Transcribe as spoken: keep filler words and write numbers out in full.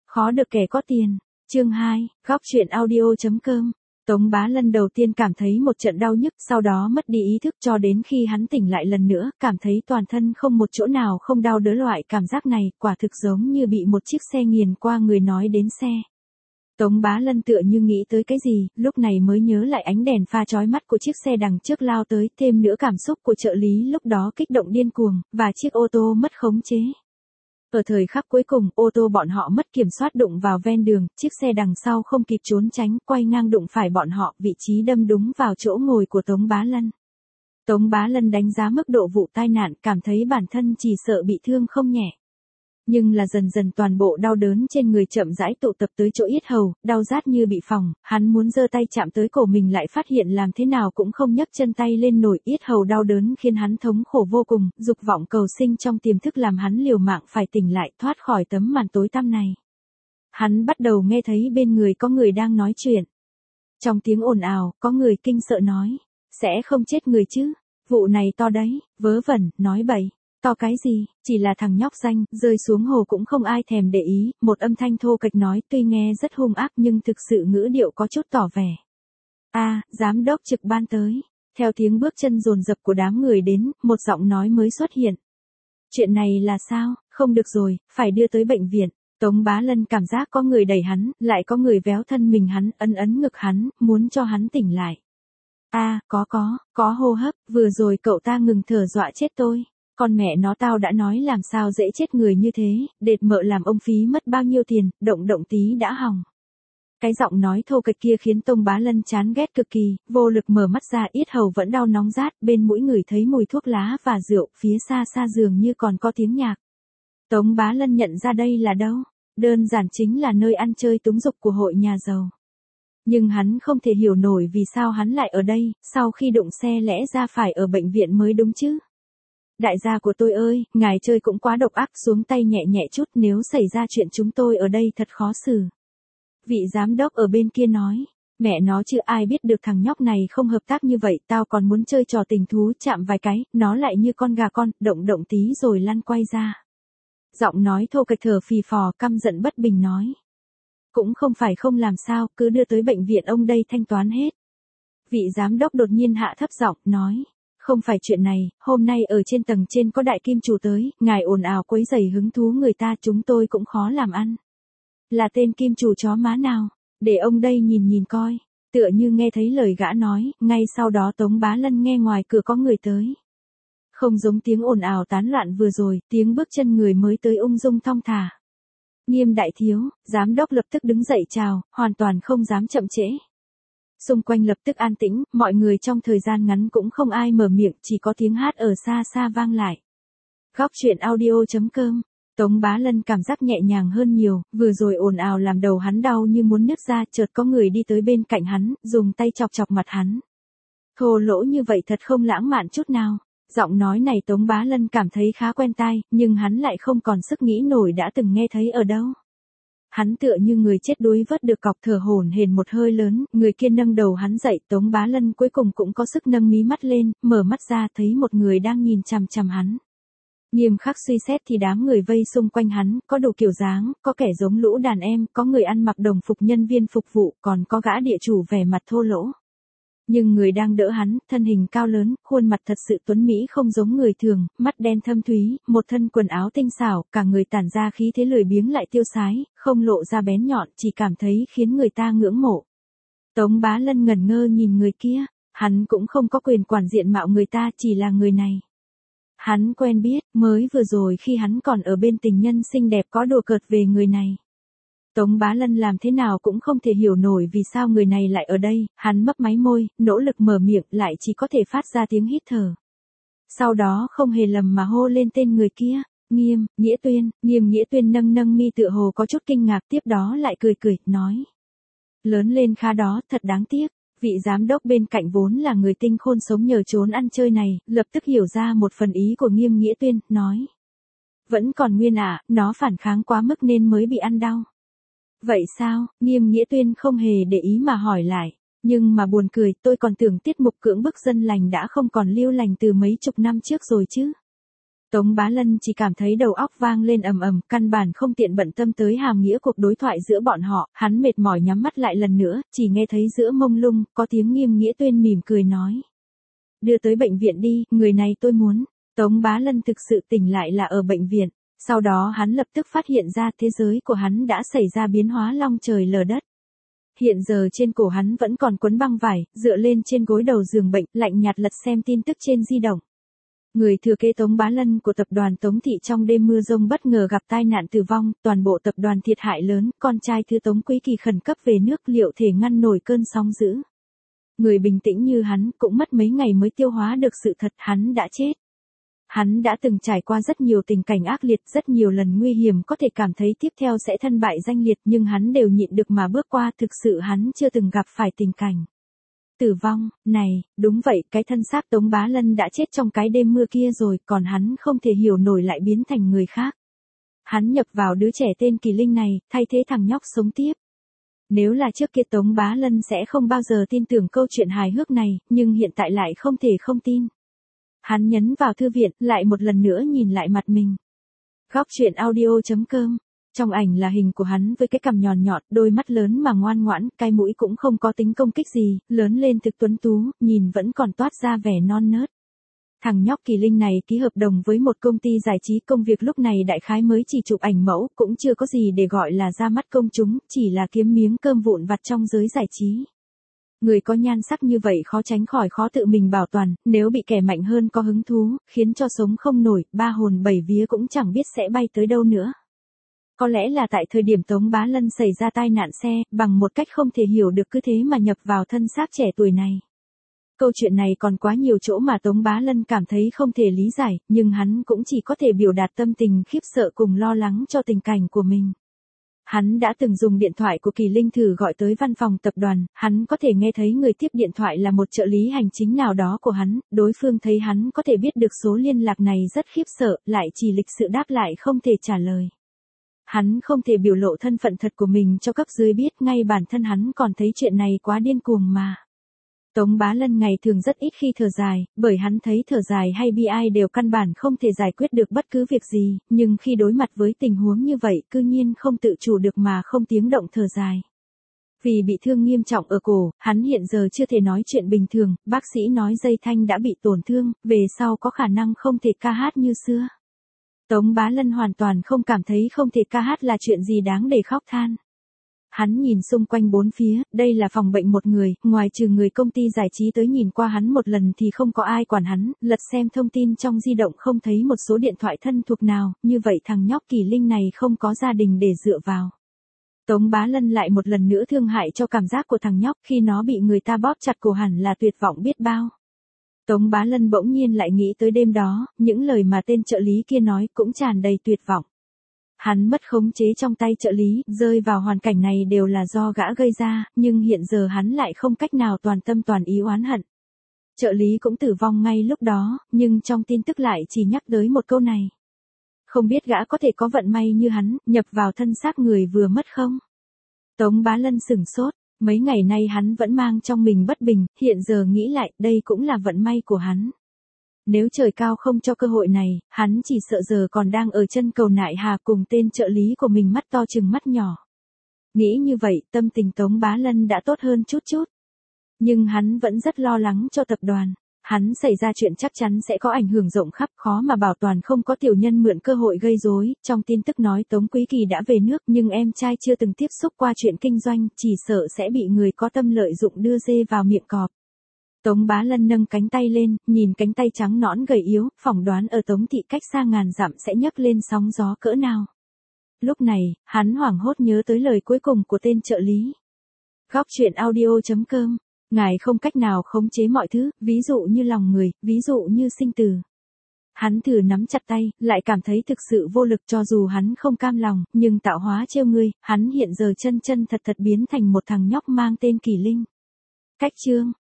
Khó được kẻ có tiền. Chương hai, góc truyện audio.com. Tống Bá Lân đầu tiên cảm thấy một trận đau nhức, sau đó mất đi ý thức cho đến khi hắn tỉnh lại lần nữa, cảm thấy toàn thân không một chỗ nào không đau đớn. Loại cảm giác này, quả thực giống như bị một chiếc xe nghiền qua người. Nói đến xe, Tống Bá Lân tựa như nghĩ tới cái gì, lúc này mới nhớ lại ánh đèn pha chói mắt của chiếc xe đằng trước lao tới, thêm nữa cảm xúc của trợ lý lúc đó kích động điên cuồng, và chiếc ô tô mất khống chế. Ở thời khắc cuối cùng, ô tô bọn họ mất kiểm soát đụng vào ven đường, chiếc xe đằng sau không kịp trốn tránh, quay ngang đụng phải bọn họ, vị trí đâm đúng vào chỗ ngồi của Tống Bá Lân. Tống Bá Lân đánh giá mức độ vụ tai nạn, cảm thấy bản thân chỉ sợ bị thương không nhẹ. Nhưng là dần dần toàn bộ đau đớn trên người chậm rãi tụ tập tới chỗ yết hầu, đau rát như bị phỏng, hắn muốn giơ tay chạm tới cổ mình lại phát hiện làm thế nào cũng không nhấc chân tay lên nổi, yết hầu đau đớn khiến hắn thống khổ vô cùng, dục vọng cầu sinh trong tiềm thức làm hắn liều mạng phải tỉnh lại thoát khỏi tấm màn tối tăm này. Hắn bắt đầu nghe thấy bên người có người đang nói chuyện. Trong tiếng ồn ào, có người kinh sợ nói, sẽ không chết người chứ, vụ này to đấy, vớ vẩn, nói bậy. To cái gì, chỉ là thằng nhóc danh, rơi xuống hồ cũng không ai thèm để ý, một âm thanh thô kệch nói tuy nghe rất hung ác nhưng thực sự ngữ điệu có chút tỏ vẻ. A, à, giám đốc trực ban tới. Theo tiếng bước chân dồn dập của đám người đến, một giọng nói mới xuất hiện. Chuyện này là sao, không được rồi, phải đưa tới bệnh viện. Tống Bá Lân cảm giác có người đẩy hắn, lại có người véo thân mình hắn, ấn ấn ngực hắn, muốn cho hắn tỉnh lại. A, à, có có, có hô hấp, vừa rồi cậu ta ngừng thở dọa chết tôi. Con mẹ nó tao đã nói làm sao dễ chết người như thế, đệt mợ làm ông phí mất bao nhiêu tiền, động động tí đã hỏng. Cái giọng nói thô kệch kia khiến Tống Bá Lân chán ghét cực kỳ, vô lực mở mắt ra, yết hầu vẫn đau nóng rát, bên mũi ngửi thấy mùi thuốc lá và rượu, phía xa xa dường như còn có tiếng nhạc. Tống Bá Lân nhận ra đây là đâu, đơn giản chính là nơi ăn chơi túng dục của hội nhà giàu. Nhưng hắn không thể hiểu nổi vì sao hắn lại ở đây, sau khi đụng xe lẽ ra phải ở bệnh viện mới đúng chứ. Đại gia của tôi ơi, ngài chơi cũng quá độc ác, xuống tay nhẹ nhẹ chút, nếu xảy ra chuyện chúng tôi ở đây thật khó xử. Vị giám đốc ở bên kia nói, mẹ nó chứ ai biết được thằng nhóc này không hợp tác như vậy, tao còn muốn chơi trò tình thú chạm vài cái, nó lại như con gà con, động động tí rồi lăn quay ra. Giọng nói thô kệch thở phì phò căm giận bất bình nói. Cũng không phải không làm sao, cứ đưa tới bệnh viện ông đây thanh toán hết. Vị giám đốc đột nhiên hạ thấp giọng, nói. Không phải chuyện này, hôm nay ở trên tầng trên có đại kim chủ tới, ngài ồn ào quấy rầy hứng thú người ta, chúng tôi cũng khó làm ăn. Là tên kim chủ chó má nào, để ông đây nhìn nhìn coi. Tựa như nghe thấy lời gã nói, ngay sau đó Tống Bá Lân nghe ngoài cửa có người tới. Không giống tiếng ồn ào tán loạn vừa rồi, tiếng bước chân người mới tới ung dung thong thả. Nghiêm đại thiếu, giám đốc lập tức đứng dậy chào, hoàn toàn không dám chậm trễ. Xung quanh lập tức an tĩnh, mọi người trong thời gian ngắn cũng không ai mở miệng, chỉ có tiếng hát ở xa xa vang lại. Góc truyện audio.com. Tống Bá Lân cảm giác nhẹ nhàng hơn nhiều, vừa rồi ồn ào làm đầu hắn đau như muốn nứt ra, chợt có người đi tới bên cạnh hắn, dùng tay chọc chọc mặt hắn. Thô lỗ như vậy thật không lãng mạn chút nào. Giọng nói này Tống Bá Lân cảm thấy khá quen tai, nhưng hắn lại không còn sức nghĩ nổi đã từng nghe thấy ở đâu. Hắn tựa như người chết đuối vớt được cọc, thở hổn hển một hơi lớn, người kia nâng đầu hắn dậy, Tống Bá Lân cuối cùng cũng có sức nâng mí mắt lên, mở mắt ra thấy một người đang nhìn chằm chằm hắn. Nghiêm khắc suy xét thì đám người vây xung quanh hắn, có đủ kiểu dáng, có kẻ giống lũ đàn em, có người ăn mặc đồng phục nhân viên phục vụ, còn có gã địa chủ vẻ mặt thô lỗ. Nhưng người đang đỡ hắn, thân hình cao lớn, khuôn mặt thật sự tuấn mỹ không giống người thường, mắt đen thâm thúy, một thân quần áo tinh xảo, cả người tản ra khí thế lười biếng lại tiêu sái, không lộ ra bén nhọn, chỉ cảm thấy khiến người ta ngưỡng mộ. Tống Bá Lân ngẩn ngơ nhìn người kia, hắn cũng không có quyền quản diện mạo người ta, chỉ là người này. Hắn quen biết, mới vừa rồi khi hắn còn ở bên tình nhân xinh đẹp có đùa cợt về người này. Tống Bá Lân làm thế nào cũng không thể hiểu nổi vì sao người này lại ở đây, hắn mấp máy môi, nỗ lực mở miệng lại chỉ có thể phát ra tiếng hít thở. Sau đó không hề lầm mà hô lên tên người kia, Nghiêm, Nghĩa Tuyên, Nghiêm Nghĩa Tuyên nâng nâng mi tựa hồ có chút kinh ngạc, tiếp đó lại cười cười, nói. Lớn lên khá đó, thật đáng tiếc. Vị giám đốc bên cạnh vốn là người tinh khôn sống nhờ trốn ăn chơi này, lập tức hiểu ra một phần ý của Nghiêm Nghĩa Tuyên, nói. Vẫn còn nguyên à, nó phản kháng quá mức nên mới bị ăn đau. Vậy sao, Nghiêm Nghĩa Tuyên không hề để ý mà hỏi lại, nhưng mà buồn cười, tôi còn tưởng tiết mục cưỡng bức dân lành đã không còn lưu lành từ mấy chục năm trước rồi chứ. Tống Bá Lân chỉ cảm thấy đầu óc vang lên ầm ầm, căn bản không tiện bận tâm tới hàm nghĩa cuộc đối thoại giữa bọn họ, hắn mệt mỏi nhắm mắt lại lần nữa, chỉ nghe thấy giữa mông lung, có tiếng Nghiêm Nghĩa Tuyên mỉm cười nói. Đưa tới bệnh viện đi, người này tôi muốn. Tống Bá Lân thực sự tỉnh lại là ở bệnh viện, sau đó hắn lập tức phát hiện ra thế giới của hắn đã xảy ra biến hóa long trời lở đất. Hiện giờ trên cổ hắn vẫn còn quấn băng vải, dựa lên trên gối đầu giường bệnh, lạnh nhạt lật xem tin tức trên di động. Người thừa kế Tống Bá Lân của tập đoàn Tống Thị trong đêm mưa rông bất ngờ gặp tai nạn tử vong, toàn bộ tập đoàn thiệt hại lớn, con trai thứ Tống Quý Kỳ khẩn cấp về nước liệu thể ngăn nổi cơn sóng dữ. Người bình tĩnh như hắn cũng mất mấy ngày mới tiêu hóa được sự thật hắn đã chết. Hắn đã từng trải qua rất nhiều tình cảnh ác liệt, rất nhiều lần nguy hiểm có thể cảm thấy tiếp theo sẽ thân bại danh liệt nhưng hắn đều nhịn được mà bước qua, thực sự hắn chưa từng gặp phải tình cảnh tử vong. Này, đúng vậy, cái thân xác Tống Bá Lân đã chết trong cái đêm mưa kia rồi, còn hắn không thể hiểu nổi lại biến thành người khác. Hắn nhập vào đứa trẻ tên Kỳ Linh này, thay thế thằng nhóc sống tiếp. Nếu là trước kia Tống Bá Lân sẽ không bao giờ tin tưởng câu chuyện hài hước này, nhưng hiện tại lại không thể không tin. Hắn nhấn vào thư viện, lại một lần nữa nhìn lại mặt mình. Góc truyện audio chấm com. Trong ảnh là hình của hắn với cái cằm nhọn nhọn, đôi mắt lớn mà ngoan ngoãn, cái mũi cũng không có tính công kích gì, lớn lên thực tuấn tú, nhìn vẫn còn toát ra vẻ non nớt. Thằng nhóc Kỳ Linh này ký hợp đồng với một công ty giải trí, công việc lúc này đại khái mới chỉ chụp ảnh mẫu, cũng chưa có gì để gọi là ra mắt công chúng, chỉ là kiếm miếng cơm vụn vặt trong giới giải trí. Người có nhan sắc như vậy khó tránh khỏi khó tự mình bảo toàn, nếu bị kẻ mạnh hơn có hứng thú, khiến cho sống không nổi, ba hồn bảy vía cũng chẳng biết sẽ bay tới đâu nữa. Có lẽ là tại thời điểm Tống Bá Lân xảy ra tai nạn xe, bằng một cách không thể hiểu được cứ thế mà nhập vào thân xác trẻ tuổi này. Câu chuyện này còn quá nhiều chỗ mà Tống Bá Lân cảm thấy không thể lý giải, nhưng hắn cũng chỉ có thể biểu đạt tâm tình khiếp sợ cùng lo lắng cho tình cảnh của mình. Hắn đã từng dùng điện thoại của Kỳ Linh thử gọi tới văn phòng tập đoàn, hắn có thể nghe thấy người tiếp điện thoại là một trợ lý hành chính nào đó của hắn, đối phương thấy hắn có thể biết được số liên lạc này rất khiếp sợ, lại chỉ lịch sự đáp lại không thể trả lời. Hắn không thể biểu lộ thân phận thật của mình cho cấp dưới biết, ngay bản thân hắn còn thấy chuyện này quá điên cuồng mà. Tống Bá Lân ngày thường rất ít khi thở dài, bởi hắn thấy thở dài hay bi ai đều căn bản không thể giải quyết được bất cứ việc gì, nhưng khi đối mặt với tình huống như vậy, cư nhiên không tự chủ được mà không tiếng động thở dài. Vì bị thương nghiêm trọng ở cổ, hắn hiện giờ chưa thể nói chuyện bình thường, bác sĩ nói dây thanh đã bị tổn thương, về sau có khả năng không thể ca hát như xưa. Tống Bá Lân hoàn toàn không cảm thấy không thể ca hát là chuyện gì đáng để khóc than. Hắn nhìn xung quanh bốn phía, đây là phòng bệnh một người, ngoài trừ người công ty giải trí tới nhìn qua hắn một lần thì không có ai quản hắn, lật xem thông tin trong di động không thấy một số điện thoại thân thuộc nào, như vậy thằng nhóc Kỳ Linh này không có gia đình để dựa vào. Tống Bá Lân lại một lần nữa thương hại cho cảm giác của thằng nhóc khi nó bị người ta bóp chặt cổ, hẳn là tuyệt vọng biết bao. Tống Bá Lân bỗng nhiên lại nghĩ tới đêm đó, những lời mà tên trợ lý kia nói cũng tràn đầy tuyệt vọng. Hắn mất khống chế trong tay trợ lý, rơi vào hoàn cảnh này đều là do gã gây ra, nhưng hiện giờ hắn lại không cách nào toàn tâm toàn ý oán hận. Trợ lý cũng tử vong ngay lúc đó, nhưng trong tin tức lại chỉ nhắc tới một câu này. Không biết gã có thể có vận may như hắn, nhập vào thân xác người vừa mất không? Tống Bá Lân sửng sốt, mấy ngày nay hắn vẫn mang trong mình bất bình, hiện giờ nghĩ lại, đây cũng là vận may của hắn. Nếu trời cao không cho cơ hội này, hắn chỉ sợ giờ còn đang ở chân cầu nại hà cùng tên trợ lý của mình mắt to chừng mắt nhỏ. Nghĩ như vậy, tâm tình Tống Bá Lân đã tốt hơn chút chút. Nhưng hắn vẫn rất lo lắng cho tập đoàn. Hắn xảy ra chuyện chắc chắn sẽ có ảnh hưởng rộng khắp, khó mà bảo toàn không có tiểu nhân mượn cơ hội gây rối. Trong tin tức nói Tống Quý Kỳ đã về nước, nhưng em trai chưa từng tiếp xúc qua chuyện kinh doanh, chỉ sợ sẽ bị người có tâm lợi dụng đưa dê vào miệng cọp. Tống Bá Lân nâng cánh tay lên, nhìn cánh tay trắng nõn gầy yếu, phỏng đoán ở Tống Thị cách xa ngàn dặm sẽ nhấc lên sóng gió cỡ nào. Lúc này, hắn hoảng hốt nhớ tới lời cuối cùng của tên trợ lý. Góc truyện audio chấm com. Ngài không cách nào khống chế mọi thứ, ví dụ như lòng người, ví dụ như sinh tử. Hắn thử nắm chặt tay, lại cảm thấy thực sự vô lực, cho dù hắn không cam lòng, nhưng tạo hóa trêu ngươi, hắn hiện giờ chân chân thật thật biến thành một thằng nhóc mang tên Kỳ Linh. Cách chương